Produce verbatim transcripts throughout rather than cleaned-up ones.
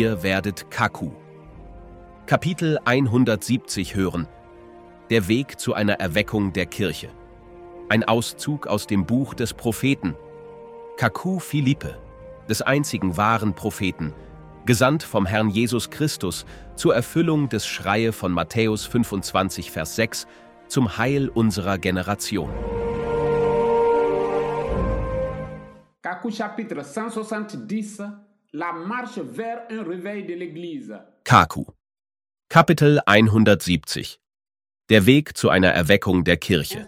Ihr werdet Kaku. Kapitel hundertsiebzig hören. Der Weg zu einer Erweckung der Kirche. Ein Auszug aus dem Buch des Propheten. Kaku Philippe, des einzigen wahren Propheten, gesandt vom Herrn Jesus Christus zur Erfüllung des Schreie von Matthäus fünfundzwanzig, Vers sechs, zum Heil unserer Generation. Kaku chapitre cent soixante-dix, la marche vers un réveil de l'Église. Kaku. Kapitel hundertsiebzig. Der Weg zu einer Erweckung der Kirche.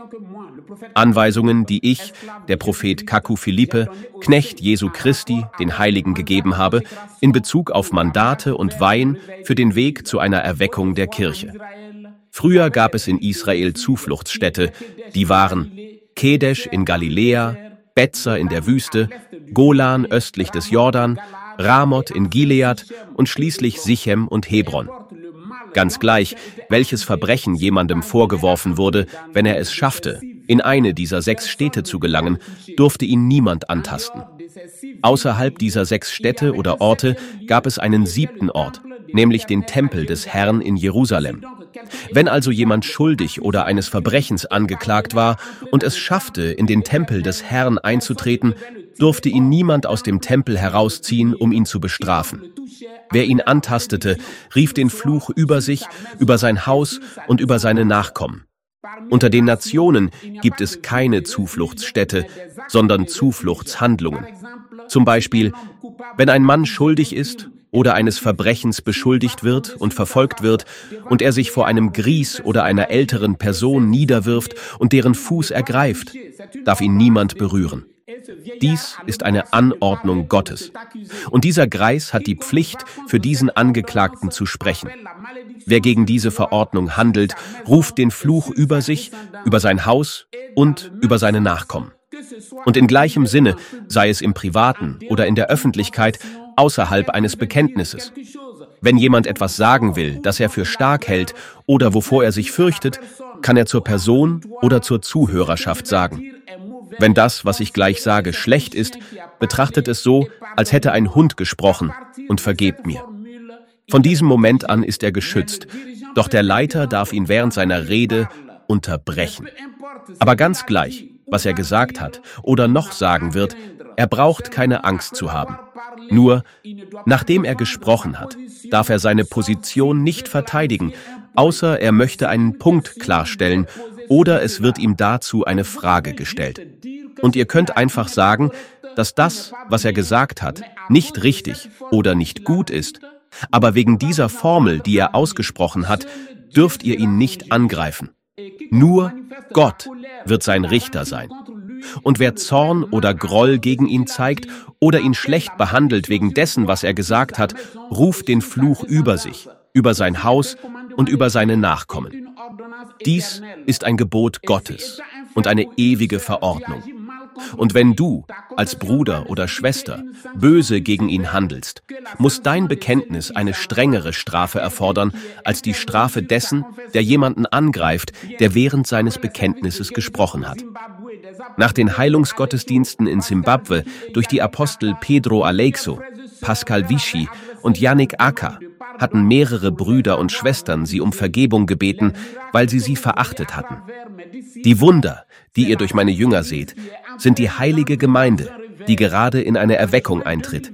Anweisungen, die ich, der Prophet Kaku Philippe, Knecht Jesu Christi, den Heiligen, gegeben habe, in Bezug auf Mandate und Weihen für den Weg zu einer Erweckung der Kirche. Früher gab es in Israel Zufluchtsstädte, die waren Kedesh in Galiläa, Betzer in der Wüste, Golan östlich des Jordan, Ramoth in Gilead und schließlich Sichem und Hebron. Ganz gleich, welches Verbrechen jemandem vorgeworfen wurde, wenn er es schaffte, in eine dieser sechs Städte zu gelangen, durfte ihn niemand antasten. Außerhalb dieser sechs Städte oder Orte gab es einen siebten Ort, nämlich den Tempel des Herrn in Jerusalem. Wenn also jemand schuldig oder eines Verbrechens angeklagt war und es schaffte, in den Tempel des Herrn einzutreten, durfte ihn niemand aus dem Tempel herausziehen, um ihn zu bestrafen. Wer ihn antastete, rief den Fluch über sich, über sein Haus und über seine Nachkommen. Unter den Nationen gibt es keine Zufluchtsstätte, sondern Zufluchtshandlungen. Zum Beispiel, wenn ein Mann schuldig ist oder eines Verbrechens beschuldigt wird und verfolgt wird und er sich vor einem Gries oder einer älteren Person niederwirft und deren Fuß ergreift, darf ihn niemand berühren. Dies ist eine Anordnung Gottes. Und dieser Greis hat die Pflicht, für diesen Angeklagten zu sprechen. Wer gegen diese Verordnung handelt, ruft den Fluch über sich, über sein Haus und über seine Nachkommen. Und in gleichem Sinne, sei es im Privaten oder in der Öffentlichkeit, außerhalb eines Bekenntnisses. Wenn jemand etwas sagen will, das er für stark hält oder wovor er sich fürchtet, kann er zur Person oder zur Zuhörerschaft sagen: Wenn das, was ich gleich sage, schlecht ist, betrachtet es so, als hätte ein Hund gesprochen, und vergebt mir. Von diesem Moment an ist er geschützt, doch der Leiter darf ihn während seiner Rede unterbrechen. Aber ganz gleich, was er gesagt hat oder noch sagen wird, er braucht keine Angst zu haben. Nur, nachdem er gesprochen hat, darf er seine Position nicht verteidigen, außer er möchte einen Punkt klarstellen oder es wird ihm dazu eine Frage gestellt. Und ihr könnt einfach sagen, dass das, was er gesagt hat, nicht richtig oder nicht gut ist, aber wegen dieser Formel, die er ausgesprochen hat, dürft ihr ihn nicht angreifen. Nur Gott wird sein Richter sein. Und wer Zorn oder Groll gegen ihn zeigt oder ihn schlecht behandelt wegen dessen, was er gesagt hat, ruft den Fluch über sich, über sein Haus und über seine Nachkommen. Dies ist ein Gebot Gottes und eine ewige Verordnung. Und wenn du, als Bruder oder Schwester, böse gegen ihn handelst, muss dein Bekenntnis eine strengere Strafe erfordern, als die Strafe dessen, der jemanden angreift, der während seines Bekenntnisses gesprochen hat. Nach den Heilungsgottesdiensten in Simbabwe durch die Apostel Pedro Aleixo, Pascal Vichy und Yannick Aka hatten mehrere Brüder und Schwestern sie um Vergebung gebeten, weil sie sie verachtet hatten. Die Wunder, die ihr durch meine Jünger seht, sind die heilige Gemeinde, die gerade in eine Erweckung eintritt.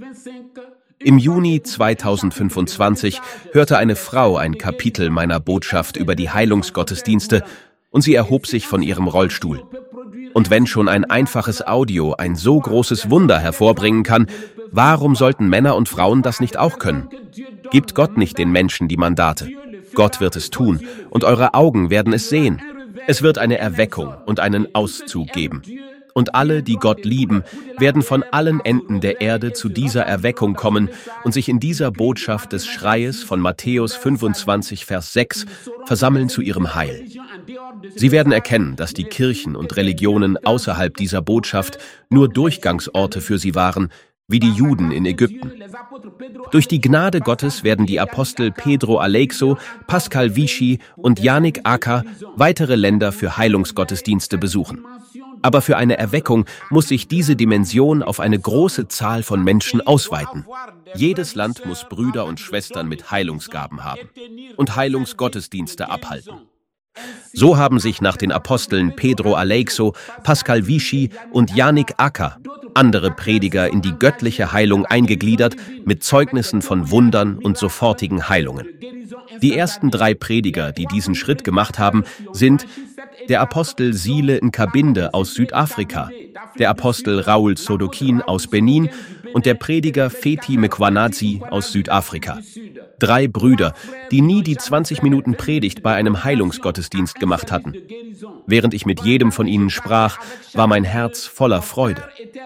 Im Juni zweitausendfünfundzwanzig hörte eine Frau ein Kapitel meiner Botschaft über die Heilungsgottesdienste und sie erhob sich von ihrem Rollstuhl. Und wenn schon ein einfaches Audio ein so großes Wunder hervorbringen kann, warum sollten Männer und Frauen das nicht auch können? Gibt Gott nicht den Menschen die Mandate? Gott wird es tun, und eure Augen werden es sehen. Es wird eine Erweckung und einen Auszug geben. Und alle, die Gott lieben, werden von allen Enden der Erde zu dieser Erweckung kommen und sich in dieser Botschaft des Schreies von Matthäus fünfundzwanzig, Vers sechs versammeln zu ihrem Heil. Sie werden erkennen, dass die Kirchen und Religionen außerhalb dieser Botschaft nur Durchgangsorte für sie waren, wie die Juden in Ägypten. Durch die Gnade Gottes werden die Apostel Pedro Aleixo, Pascal Vichy und Yannick Aka weitere Länder für Heilungsgottesdienste besuchen. Aber für eine Erweckung muss sich diese Dimension auf eine große Zahl von Menschen ausweiten. Jedes Land muss Brüder und Schwestern mit Heilungsgaben haben und Heilungsgottesdienste abhalten. So haben sich nach den Aposteln Pedro Aleixo, Pascal Vichy und Yannick Acker andere Prediger in die göttliche Heilung eingegliedert mit Zeugnissen von Wundern und sofortigen Heilungen. Die ersten drei Prediger, die diesen Schritt gemacht haben, sind der Apostel Sile Nkabinde aus Südafrika, der Apostel Raoul Sodokin aus Benin und der Prediger Feti Mkhwanazi aus Südafrika. Drei Brüder, die nie die zwanzig Minuten Predigt bei einem Heilungsgottesdienst gemacht hatten. Während ich mit jedem von ihnen sprach, war mein Herz voller Freude.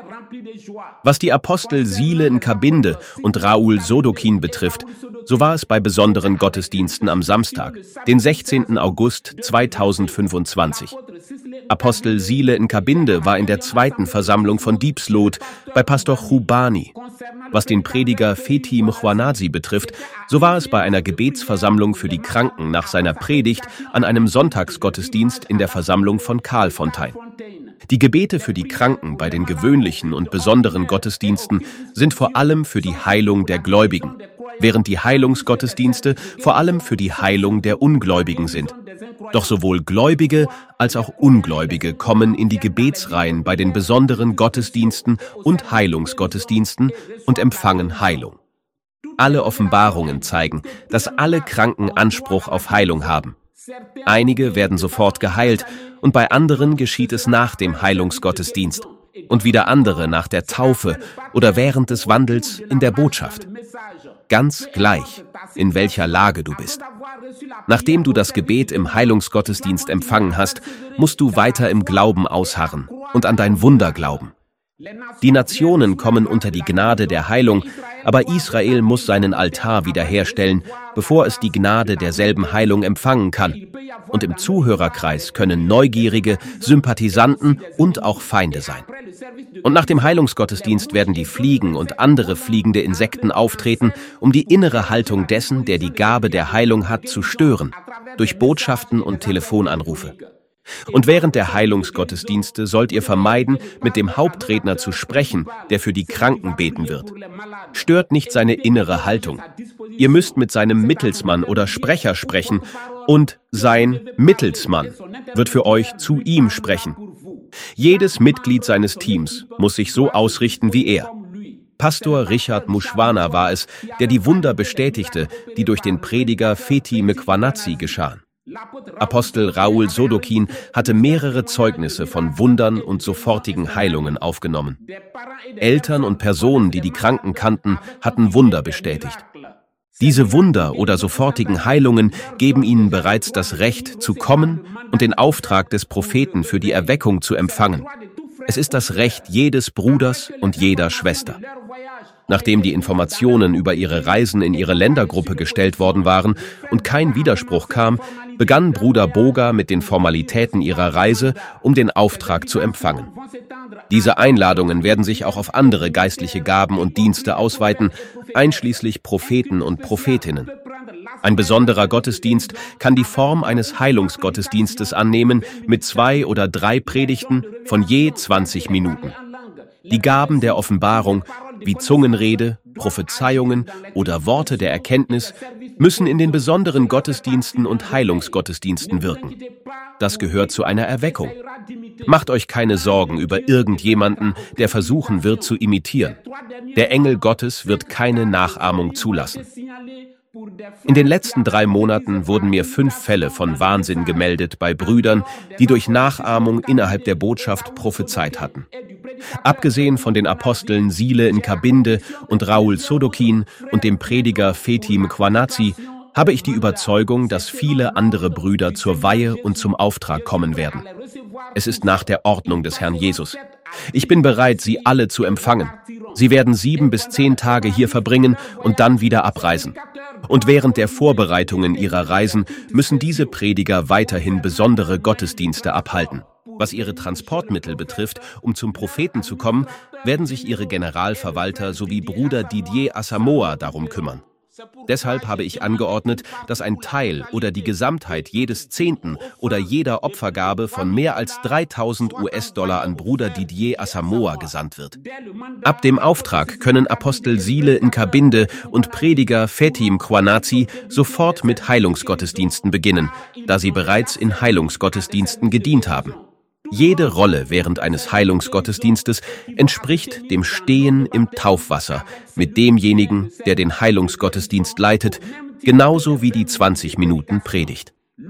Was die Apostel Sile Nkabinde und Raoul Sodokin betrifft, so war es bei besonderen Gottesdiensten am Samstag, den sechzehnten August zweitausendfünfundzwanzig. Apostel Sile Nkabinde war in der zweiten Versammlung von Diepsloot bei Pastor Chubani. Was den Prediger Feti Mkhwanazi betrifft, so war es bei einer Gebetsversammlung für die Kranken nach seiner Predigt an einem Sonntagsgottesdienst in der Versammlung von Karlfontein. Die Gebete für die Kranken bei den gewöhnlichen und besonderen Gottesdiensten sind vor allem für die Heilung der Gläubigen, während die Heilungsgottesdienste vor allem für die Heilung der Ungläubigen sind. Doch sowohl Gläubige als auch Ungläubige kommen in die Gebetsreihen bei den besonderen Gottesdiensten und Heilungsgottesdiensten und empfangen Heilung. Alle Offenbarungen zeigen, dass alle Kranken Anspruch auf Heilung haben. Einige werden sofort geheilt und bei anderen geschieht es nach dem Heilungsgottesdienst und wieder andere nach der Taufe oder während des Wandels in der Botschaft. Ganz gleich, in welcher Lage du bist. Nachdem du das Gebet im Heilungsgottesdienst empfangen hast, musst du weiter im Glauben ausharren und an dein Wunder glauben. Die Nationen kommen unter die Gnade der Heilung, aber Israel muss seinen Altar wiederherstellen, bevor es die Gnade derselben Heilung empfangen kann. Und im Zuhörerkreis können Neugierige, Sympathisanten und auch Feinde sein. Und nach dem Heilungsgottesdienst werden die Fliegen und andere fliegende Insekten auftreten, um die innere Haltung dessen, der die Gabe der Heilung hat, zu stören, durch Botschaften und Telefonanrufe. Und während der Heilungsgottesdienste sollt ihr vermeiden, mit dem Hauptredner zu sprechen, der für die Kranken beten wird. Stört nicht seine innere Haltung. Ihr müsst mit seinem Mittelsmann oder Sprecher sprechen und sein Mittelsmann wird für euch zu ihm sprechen. Jedes Mitglied seines Teams muss sich so ausrichten wie er. Pastor Richard Mushwana war es, der die Wunder bestätigte, die durch den Prediger Feti Mkhwanazi geschahen. Apostel Raoul Sodokin hatte mehrere Zeugnisse von Wundern und sofortigen Heilungen aufgenommen. Eltern und Personen, die die Kranken kannten, hatten Wunder bestätigt. Diese Wunder oder sofortigen Heilungen geben ihnen bereits das Recht zu kommen und den Auftrag des Propheten für die Erweckung zu empfangen. Es ist das Recht jedes Bruders und jeder Schwester. Nachdem die Informationen über ihre Reisen in ihre Ländergruppe gestellt worden waren und kein Widerspruch kam, begann Bruder Boga mit den Formalitäten ihrer Reise, um den Auftrag zu empfangen. Diese Einladungen werden sich auch auf andere geistliche Gaben und Dienste ausweiten, einschließlich Propheten und Prophetinnen. Ein besonderer Gottesdienst kann die Form eines Heilungsgottesdienstes annehmen mit zwei oder drei Predigten von je zwanzig Minuten. Die Gaben der Offenbarung, wie Zungenrede, Prophezeiungen oder Worte der Erkenntnis, müssen in den besonderen Gottesdiensten und Heilungsgottesdiensten wirken. Das gehört zu einer Erweckung. Macht euch keine Sorgen über irgendjemanden, der versuchen wird zu imitieren. Der Engel Gottes wird keine Nachahmung zulassen. In den letzten drei Monaten wurden mir fünf Fälle von Wahnsinn gemeldet bei Brüdern, die durch Nachahmung innerhalb der Botschaft prophezeit hatten. Abgesehen von den Aposteln Sile Nkabinde und Raoul Sodokin und dem Prediger Feti Mkhwanazi habe ich die Überzeugung, dass viele andere Brüder zur Weihe und zum Auftrag kommen werden. Es ist nach der Ordnung des Herrn Jesus. Ich bin bereit, sie alle zu empfangen. Sie werden sieben bis zehn Tage hier verbringen und dann wieder abreisen. Und während der Vorbereitungen ihrer Reisen müssen diese Prediger weiterhin besondere Gottesdienste abhalten. Was ihre Transportmittel betrifft, um zum Propheten zu kommen, werden sich ihre Generalverwalter sowie Bruder Didier Asamoah darum kümmern. Deshalb habe ich angeordnet, dass ein Teil oder die Gesamtheit jedes Zehnten oder jeder Opfergabe von mehr als dreitausend US-Dollar an Bruder Didier Asamoah gesandt wird. Ab dem Auftrag können Apostel Sile Nkabinde und Prediger Fethi Mkhwanazi sofort mit Heilungsgottesdiensten beginnen, da sie bereits in Heilungsgottesdiensten gedient haben. Jede Rolle während eines Heilungsgottesdienstes entspricht dem Stehen im Taufwasser mit demjenigen, der den Heilungsgottesdienst leitet, genauso wie die zwanzig Minuten Predigt.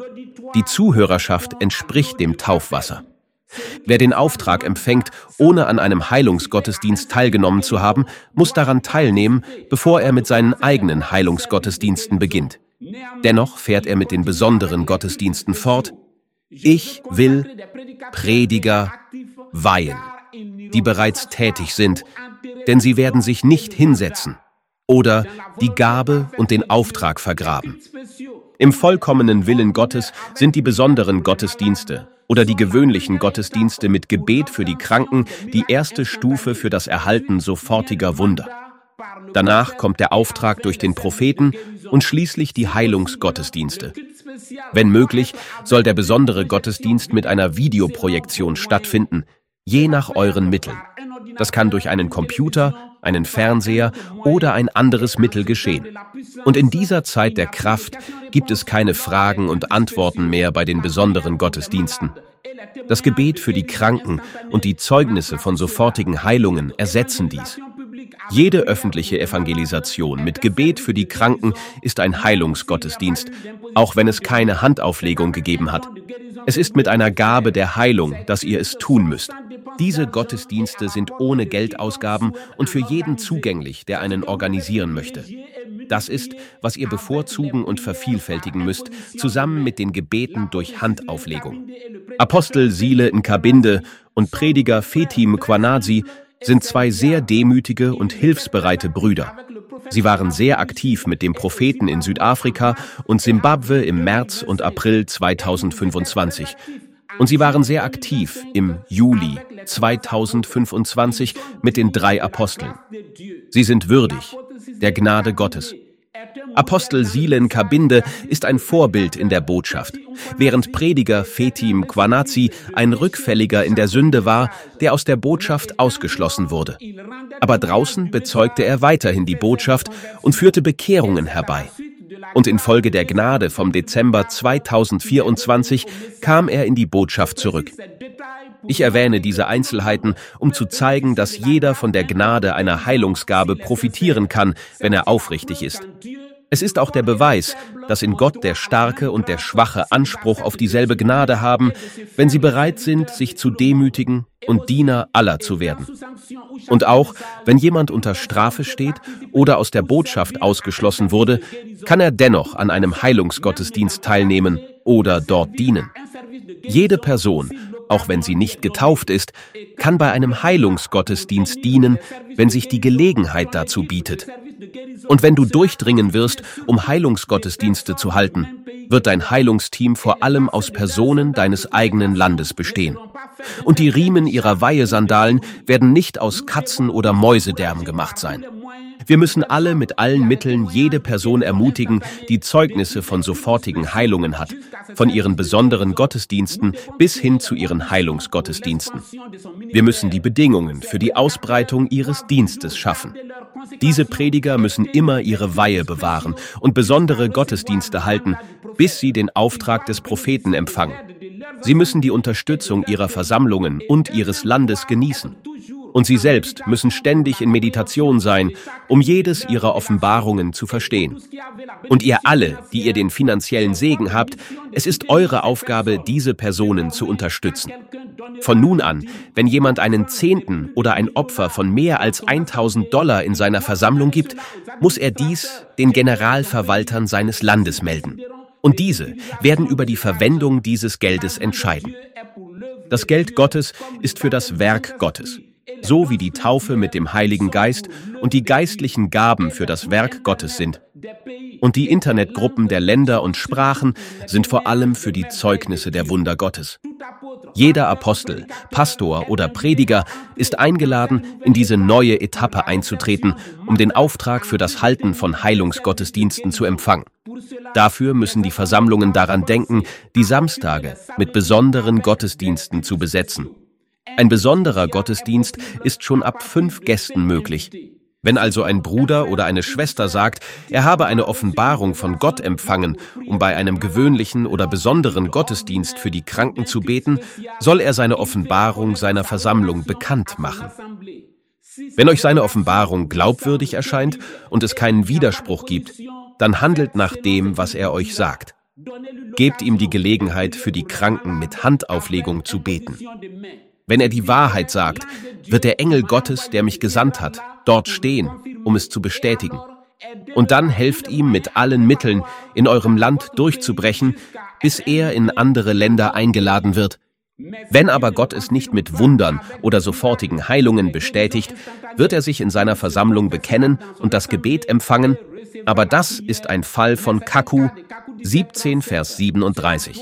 Die Zuhörerschaft entspricht dem Taufwasser. Wer den Auftrag empfängt, ohne an einem Heilungsgottesdienst teilgenommen zu haben, muss daran teilnehmen, bevor er mit seinen eigenen Heilungsgottesdiensten beginnt. Dennoch fährt er mit den besonderen Gottesdiensten fort. Ich will Prediger weihen, die bereits tätig sind, denn sie werden sich nicht hinsetzen oder die Gabe und den Auftrag vergraben. Im vollkommenen Willen Gottes sind die besonderen Gottesdienste oder die gewöhnlichen Gottesdienste mit Gebet für die Kranken die erste Stufe für das Erhalten sofortiger Wunder. Danach kommt der Auftrag durch den Propheten und schließlich die Heilungsgottesdienste. Wenn möglich, soll der besondere Gottesdienst mit einer Videoprojektion stattfinden, je nach euren Mitteln. Das kann durch einen Computer, einen Fernseher oder ein anderes Mittel geschehen. Und in dieser Zeit der Kraft gibt es keine Fragen und Antworten mehr bei den besonderen Gottesdiensten. Das Gebet für die Kranken und die Zeugnisse von sofortigen Heilungen ersetzen dies. Jede öffentliche Evangelisation mit Gebet für die Kranken ist ein Heilungsgottesdienst, auch wenn es keine Handauflegung gegeben hat. Es ist mit einer Gabe der Heilung, dass ihr es tun müsst. Diese Gottesdienste sind ohne Geldausgaben und für jeden zugänglich, der einen organisieren möchte. Das ist, was ihr bevorzugen und vervielfältigen müsst, zusammen mit den Gebeten durch Handauflegung. Apostel Sile Nkabinde und Prediger Fethi Mkhwanazi sind zwei sehr demütige und hilfsbereite Brüder. Sie waren sehr aktiv mit dem Propheten in Südafrika und Simbabwe im März und April zweitausendfünfundzwanzig. Und sie waren sehr aktiv im Juli zweitausendfünfundzwanzig mit den drei Aposteln. Sie sind würdig der Gnade Gottes. Apostel Sile Nkabinde ist ein Vorbild in der Botschaft, während Prediger Fethi Mkhwanazi ein Rückfälliger in der Sünde war, der aus der Botschaft ausgeschlossen wurde. Aber draußen bezeugte er weiterhin die Botschaft und führte Bekehrungen herbei. Und infolge der Gnade vom Dezember zweitausendvierundzwanzig kam er in die Botschaft zurück. Ich erwähne diese Einzelheiten, um zu zeigen, dass jeder von der Gnade einer Heilungsgabe profitieren kann, wenn er aufrichtig ist. Es ist auch der Beweis, dass in Gott der Starke und der Schwache Anspruch auf dieselbe Gnade haben, wenn sie bereit sind, sich zu demütigen und Diener aller zu werden. Und auch, wenn jemand unter Strafe steht oder aus der Botschaft ausgeschlossen wurde, kann er dennoch an einem Heilungsgottesdienst teilnehmen oder dort dienen. Jede Person, auch wenn sie nicht getauft ist, kann bei einem Heilungsgottesdienst dienen, wenn sich die Gelegenheit dazu bietet. Und wenn du durchdringen wirst, um Heilungsgottesdienste zu halten, wird dein Heilungsteam vor allem aus Personen deines eigenen Landes bestehen. Und die Riemen ihrer Weihesandalen werden nicht aus Katzen- oder Mäusedärm gemacht sein. Wir müssen alle mit allen Mitteln jede Person ermutigen, die Zeugnisse von sofortigen Heilungen hat, von ihren besonderen Gottesdiensten bis hin zu ihren Heilungsgottesdiensten. Wir müssen die Bedingungen für die Ausbreitung ihres Dienstes schaffen. Diese Prediger müssen immer ihre Weihe bewahren und besondere Gottesdienste halten, bis sie den Auftrag des Propheten empfangen. Sie müssen die Unterstützung ihrer Versammlungen und ihres Landes genießen. Und sie selbst müssen ständig in Meditation sein, um jedes ihrer Offenbarungen zu verstehen. Und ihr alle, die ihr den finanziellen Segen habt, es ist eure Aufgabe, diese Personen zu unterstützen. Von nun an, wenn jemand einen Zehnten oder ein Opfer von mehr als tausend Dollar in seiner Versammlung gibt, muss er dies den Generalverwaltern seines Landes melden. Und diese werden über die Verwendung dieses Geldes entscheiden. Das Geld Gottes ist für das Werk Gottes. so wie die Taufe mit dem Heiligen Geist und die geistlichen Gaben für das Werk Gottes sind. Und die Internetgruppen der Länder und Sprachen sind vor allem für die Zeugnisse der Wunder Gottes. Jeder Apostel, Pastor oder Prediger ist eingeladen, in diese neue Etappe einzutreten, um den Auftrag für das Halten von Heilungsgottesdiensten zu empfangen. Dafür müssen die Versammlungen daran denken, die Samstage mit besonderen Gottesdiensten zu besetzen. Ein besonderer Gottesdienst ist schon ab fünf Gästen möglich. Wenn also ein Bruder oder eine Schwester sagt, er habe eine Offenbarung von Gott empfangen, um bei einem gewöhnlichen oder besonderen Gottesdienst für die Kranken zu beten, soll er seine Offenbarung seiner Versammlung bekannt machen. Wenn euch seine Offenbarung glaubwürdig erscheint und es keinen Widerspruch gibt, dann handelt nach dem, was er euch sagt. Gebt ihm die Gelegenheit, für die Kranken mit Handauflegung zu beten. Wenn er die Wahrheit sagt, wird der Engel Gottes, der mich gesandt hat, dort stehen, um es zu bestätigen. Und dann helft ihm mit allen Mitteln, in eurem Land durchzubrechen, bis er in andere Länder eingeladen wird. Wenn aber Gott es nicht mit Wundern oder sofortigen Heilungen bestätigt, wird er sich in seiner Versammlung bekennen und das Gebet empfangen, aber das ist ein Fall von Kaku, siebzehn, Vers siebenunddreißig.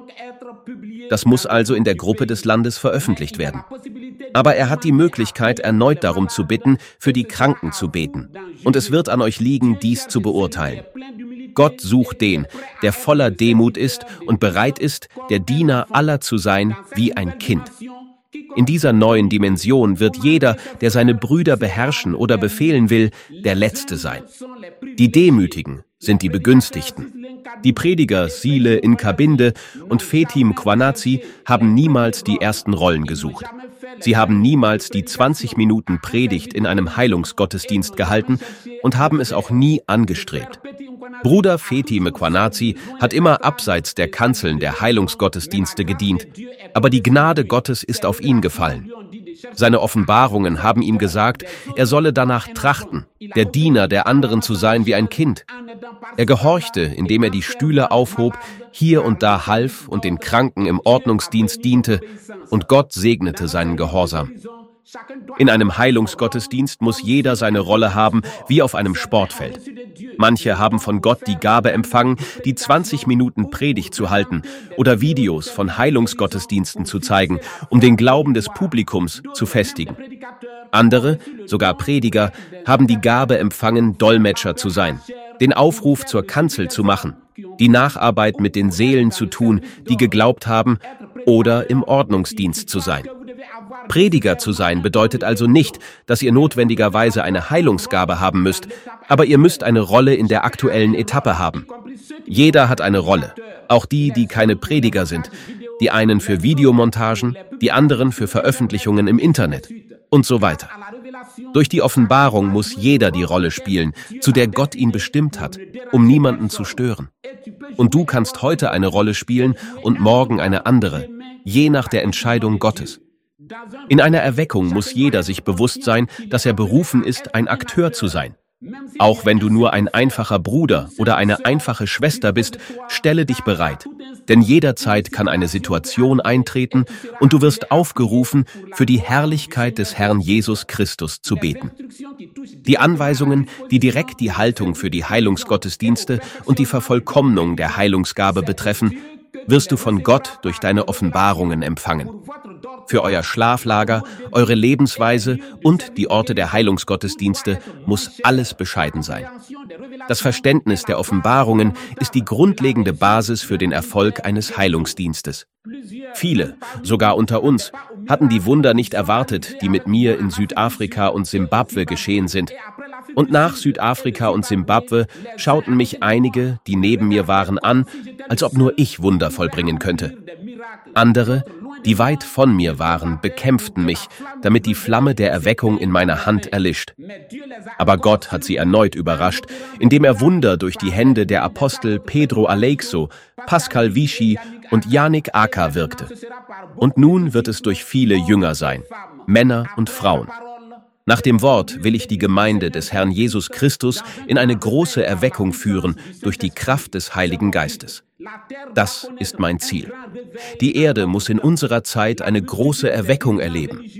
Das muss also in der Gruppe des Landes veröffentlicht werden. Aber er hat die Möglichkeit, erneut darum zu bitten, für die Kranken zu beten. Und es wird an euch liegen, dies zu beurteilen. Gott sucht den, der voller Demut ist und bereit ist, der Diener aller zu sein, wie ein Kind. In dieser neuen Dimension wird jeder, der seine Brüder beherrschen oder befehlen will, der Letzte sein. Die Demütigen sind die Begünstigten. Die Prediger Sile Nkabinde und Fetim Kwanazi haben niemals die ersten Rollen gesucht. Sie haben niemals die zwanzig Minuten Predigt in einem Heilungsgottesdienst gehalten und haben es auch nie angestrebt. Bruder Fetim Kwanazi hat immer abseits der Kanzeln der Heilungsgottesdienste gedient, aber die Gnade Gottes ist auf ihn gefallen. Seine Offenbarungen haben ihm gesagt, er solle danach trachten, der Diener der anderen zu sein wie ein Kind. Er gehorchte, indem er die Stühle aufhob, hier und da half und den Kranken im Ordnungsdienst diente, und Gott segnete seinen Gehorsam. In einem Heilungsgottesdienst muss jeder seine Rolle haben, wie auf einem Sportfeld. Manche haben von Gott die Gabe empfangen, die zwanzig Minuten Predigt zu halten oder Videos von Heilungsgottesdiensten zu zeigen, um den Glauben des Publikums zu festigen. Andere, sogar Prediger, haben die Gabe empfangen, Dolmetscher zu sein, den Aufruf zur Kanzel zu machen, die Nacharbeit mit den Seelen zu tun, die geglaubt haben, oder im Ordnungsdienst zu sein. Prediger zu sein bedeutet also nicht, dass ihr notwendigerweise eine Heilungsgabe haben müsst, aber ihr müsst eine Rolle in der aktuellen Etappe haben. Jeder hat eine Rolle, auch die, die keine Prediger sind, die einen für Videomontagen, die anderen für Veröffentlichungen im Internet und so weiter. Durch die Offenbarung muss jeder die Rolle spielen, zu der Gott ihn bestimmt hat, um niemanden zu stören. Und du kannst heute eine Rolle spielen und morgen eine andere, je nach der Entscheidung Gottes. In einer Erweckung muss jeder sich bewusst sein, dass er berufen ist, ein Akteur zu sein. Auch wenn du nur ein einfacher Bruder oder eine einfache Schwester bist, stelle dich bereit. Denn jederzeit kann eine Situation eintreten und du wirst aufgerufen, für die Herrlichkeit des Herrn Jesus Christus zu beten. Die Anweisungen, die direkt die Haltung für die Heilungsgottesdienste und die Vervollkommnung der Heilungsgabe betreffen, wirst du von Gott durch deine Offenbarungen empfangen. Für euer Schlaflager, eure Lebensweise und die Orte der Heilungsgottesdienste muss alles bescheiden sein. Das Verständnis der Offenbarungen ist die grundlegende Basis für den Erfolg eines Heilungsdienstes. Viele, sogar unter uns, hatten die Wunder nicht erwartet, die mit mir in Südafrika und Simbabwe geschehen sind. Und nach Südafrika und Simbabwe schauten mich einige, die neben mir waren, an, als ob nur ich Wunder vollbringen könnte. Andere, die weit von mir waren, bekämpften mich, damit die Flamme der Erweckung in meiner Hand erlischt. Aber Gott hat sie erneut überrascht, indem er Wunder durch die Hände der Apostel Pedro Aleixo, Pascal Vichy und Yannick Aka wirkte. Und nun wird es durch viele Jünger sein, Männer und Frauen. Nach dem Wort will ich die Gemeinde des Herrn Jesus Christus in eine große Erweckung führen durch die Kraft des Heiligen Geistes. Das ist mein Ziel. Die Erde muss in unserer Zeit eine große Erweckung erleben.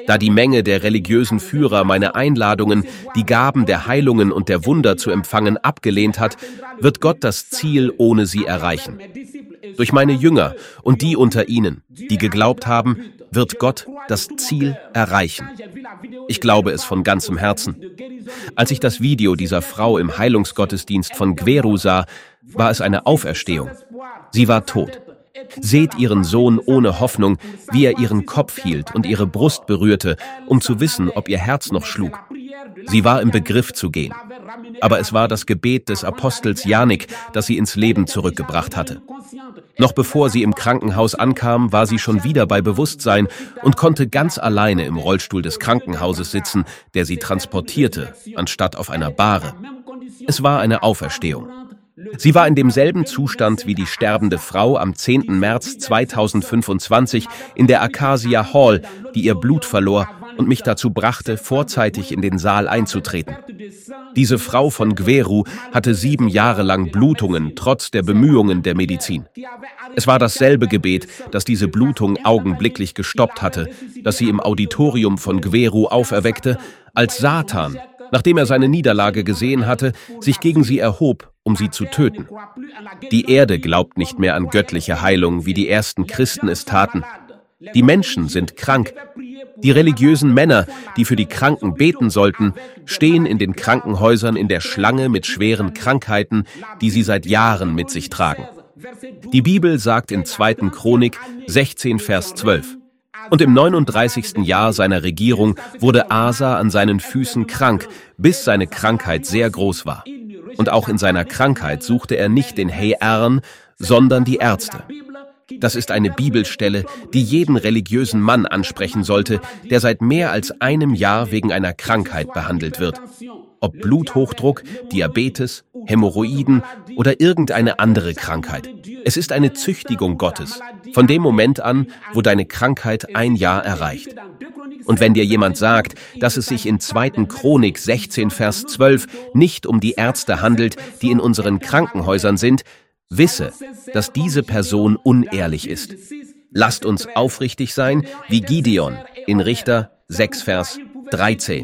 Da die Menge der religiösen Führer meine Einladungen, die Gaben der Heilungen und der Wunder zu empfangen, abgelehnt hat, wird Gott das Ziel ohne sie erreichen. Durch meine Jünger und die unter ihnen, die geglaubt haben, wird Gott das Ziel erreichen. Ich glaube es von ganzem Herzen. Als ich das Video dieser Frau im Heilungsgottesdienst von Gweru sah, war es eine Auferstehung. Sie war tot. Seht ihren Sohn ohne Hoffnung, wie er ihren Kopf hielt und ihre Brust berührte, um zu wissen, ob ihr Herz noch schlug. Sie war im Begriff zu gehen. Aber es war das Gebet des Apostels Janik, das sie ins Leben zurückgebracht hatte. Noch bevor sie im Krankenhaus ankam, war sie schon wieder bei Bewusstsein und konnte ganz alleine im Rollstuhl des Krankenhauses sitzen, der sie transportierte, anstatt auf einer Bahre. Es war eine Auferstehung. Sie war in demselben Zustand wie die sterbende Frau am zehnten März zweitausendfünfundzwanzig in der Acacia Hall, die ihr Blut verlor und mich dazu brachte, vorzeitig in den Saal einzutreten. Diese Frau von Gweru hatte sieben Jahre lang Blutungen, trotz der Bemühungen der Medizin. Es war dasselbe Gebet, das diese Blutung augenblicklich gestoppt hatte, das sie im Auditorium von Gweru auferweckte, als Satan, nachdem er seine Niederlage gesehen hatte, sich gegen sie erhob, um sie zu töten. Die Erde glaubt nicht mehr an göttliche Heilung, wie die ersten Christen es taten. Die Menschen sind krank. Die religiösen Männer, die für die Kranken beten sollten, stehen in den Krankenhäusern in der Schlange mit schweren Krankheiten, die sie seit Jahren mit sich tragen. Die Bibel sagt in zweiten Chronik sechzehn, Vers zwölf: Und im neununddreißigsten Jahr seiner Regierung wurde Asa an seinen Füßen krank, bis seine Krankheit sehr groß war. Und auch in seiner Krankheit suchte er nicht den Herrn, sondern die Ärzte. Das ist eine Bibelstelle, die jeden religiösen Mann ansprechen sollte, der seit mehr als einem Jahr wegen einer Krankheit behandelt wird. Ob Bluthochdruck, Diabetes, Hämorrhoiden oder irgendeine andere Krankheit. Es ist eine Züchtigung Gottes, von dem Moment an, wo deine Krankheit ein Jahr erreicht. Und wenn dir jemand sagt, dass es sich in zweiten Chronik sechzehn, Vers zwölf nicht um die Ärzte handelt, die in unseren Krankenhäusern sind, wisse, dass diese Person unehrlich ist. Lasst uns aufrichtig sein, wie Gideon in Richter sechs, Vers dreizehn.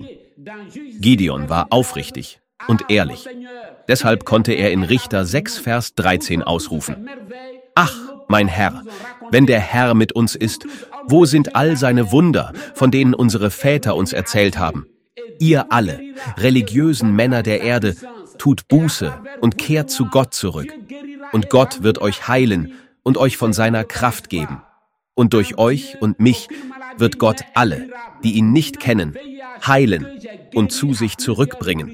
Gideon war aufrichtig und ehrlich. Deshalb konnte er in Richter sechs, Vers dreizehn ausrufen: Ach, mein Herr, wenn der Herr mit uns ist, wo sind all seine Wunder, von denen unsere Väter uns erzählt haben? Ihr alle, religiösen Männer der Erde, tut Buße und kehrt zu Gott zurück. Und Gott wird euch heilen und euch von seiner Kraft geben. Und durch euch und mich wird Gott alle, die ihn nicht kennen, heilen und zu sich zurückbringen.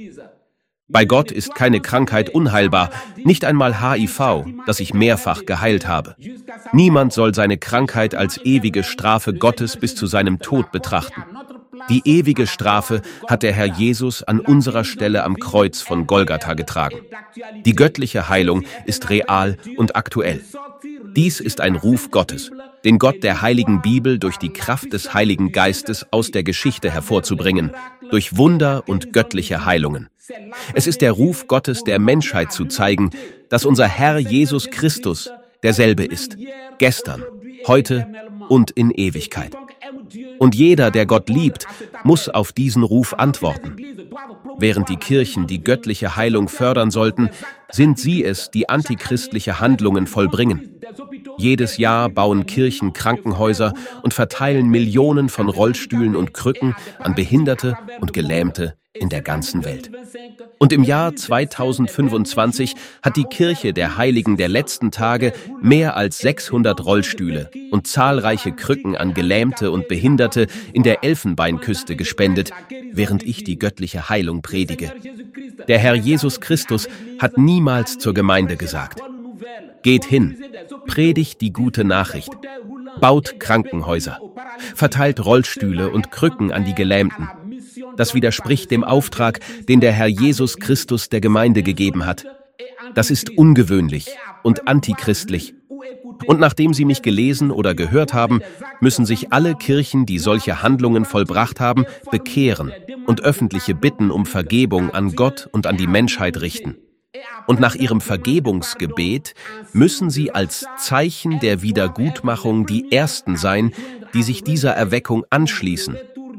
Bei Gott ist keine Krankheit unheilbar, nicht einmal H I V, das ich mehrfach geheilt habe. Niemand soll seine Krankheit als ewige Strafe Gottes bis zu seinem Tod betrachten. Die ewige Strafe hat der Herr Jesus an unserer Stelle am Kreuz von Golgatha getragen. Die göttliche Heilung ist real und aktuell. Dies ist ein Ruf Gottes, den Gott der Heiligen Bibel durch die Kraft des Heiligen Geistes aus der Geschichte hervorzubringen, durch Wunder und göttliche Heilungen. Es ist der Ruf Gottes der Menschheit zu zeigen, dass unser Herr Jesus Christus derselbe ist, gestern, heute und in Ewigkeit. Und jeder, der Gott liebt, muss auf diesen Ruf antworten. Während die Kirchen die göttliche Heilung fördern sollten, sind sie es, die antichristliche Handlungen vollbringen. Jedes Jahr bauen Kirchen Krankenhäuser und verteilen Millionen von Rollstühlen und Krücken an Behinderte und Gelähmte in der ganzen Welt. Und im Jahr zweitausendfünfundzwanzig hat die Kirche der Heiligen der letzten Tage mehr als sechshundert Rollstühle und zahlreiche Krücken an Gelähmte und Behinderte in der Elfenbeinküste gespendet, während ich die göttliche Heilung predige. Der Herr Jesus Christus hat niemals zur Gemeinde gesagt: Geht hin, predigt die gute Nachricht, baut Krankenhäuser, verteilt Rollstühle und Krücken an die Gelähmten. Das widerspricht dem Auftrag, den der Herr Jesus Christus der Gemeinde gegeben hat. Das ist ungewöhnlich und antichristlich. Und nachdem Sie mich gelesen oder gehört haben, müssen sich alle Kirchen, die solche Handlungen vollbracht haben, bekehren und öffentliche Bitten um Vergebung an Gott und an die Menschheit richten. Und nach ihrem Vergebungsgebet müssen sie als Zeichen der Wiedergutmachung die Ersten sein, die sich dieser Erweckung anschließen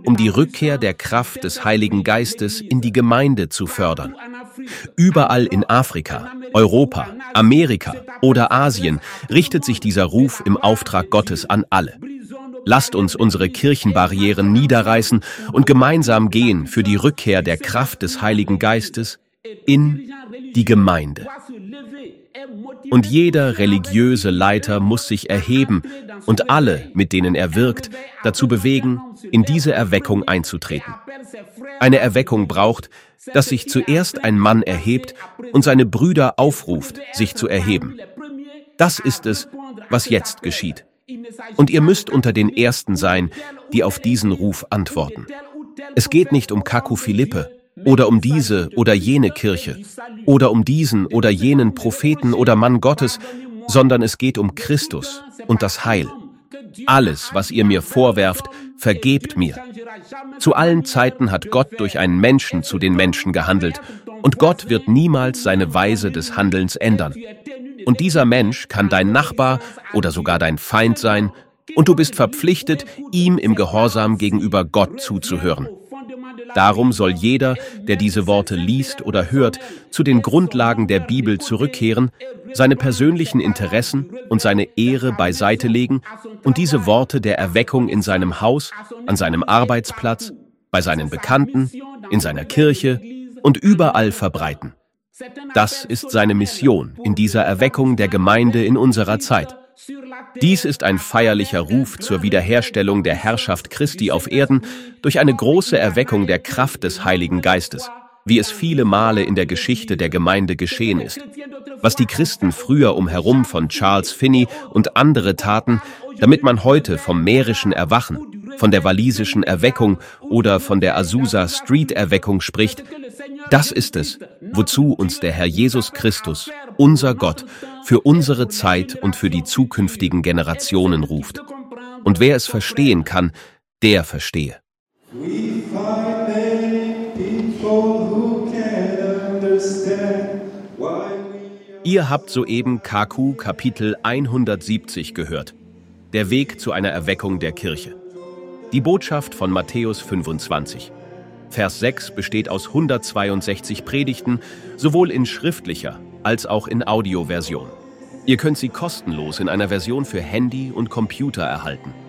um die Rückkehr der Kraft des Heiligen Geistes in die Gemeinde zu fördern. Überall in Afrika, Europa, Amerika oder Asien richtet sich dieser Ruf im Auftrag Gottes an alle. Lasst uns unsere Kirchenbarrieren niederreißen und gemeinsam gehen für die Rückkehr der Kraft des Heiligen Geistes in die Gemeinde. Und jeder religiöse Leiter muss sich erheben und alle, mit denen er wirkt, dazu bewegen, in diese Erweckung einzutreten. Eine Erweckung braucht, dass sich zuerst ein Mann erhebt und seine Brüder aufruft, sich zu erheben. Das ist es, was jetzt geschieht. Und ihr müsst unter den Ersten sein, die auf diesen Ruf antworten. Es geht nicht um Kaku Philippe oder um diese oder jene Kirche oder um diesen oder jenen Propheten oder Mann Gottes, sondern es geht um Christus und das Heil. Alles, was ihr mir vorwerft, vergebt mir. Zu allen Zeiten hat Gott durch einen Menschen zu den Menschen gehandelt, und Gott wird niemals seine Weise des Handelns ändern. Und dieser Mensch kann dein Nachbar oder sogar dein Feind sein, und du bist verpflichtet, ihm im Gehorsam gegenüber Gott zuzuhören. Darum soll jeder, der diese Worte liest oder hört, zu den Grundlagen der Bibel zurückkehren, seine persönlichen Interessen und seine Ehre beiseite legen und diese Worte der Erweckung in seinem Haus, an seinem Arbeitsplatz, bei seinen Bekannten, in seiner Kirche und überall verbreiten. Das ist seine Mission in dieser Erweckung der Gemeinde in unserer Zeit. Dies ist ein feierlicher Ruf zur Wiederherstellung der Herrschaft Christi auf Erden durch eine große Erweckung der Kraft des Heiligen Geistes, wie es viele Male in der Geschichte der Gemeinde geschehen ist. Was die Christen früher umherum von Charles Finney und andere taten, damit man heute vom mährischen Erwachen, von der walisischen Erweckung oder von der Azusa Street Erweckung spricht, das ist es, wozu uns der Herr Jesus Christus, unser Gott, für unsere Zeit und für die zukünftigen Generationen ruft. Und wer es verstehen kann, der verstehe. Ihr habt soeben Kaku Kapitel hundertsiebzig gehört. Der Weg zu einer Erweckung der Kirche. Die Botschaft von Matthäus fünfundzwanzig. Vers sechs besteht aus hundertzweiundsechzig Predigten, sowohl in schriftlicher als auch in Audioversion. Ihr könnt sie kostenlos in einer Version für Handy und Computer erhalten.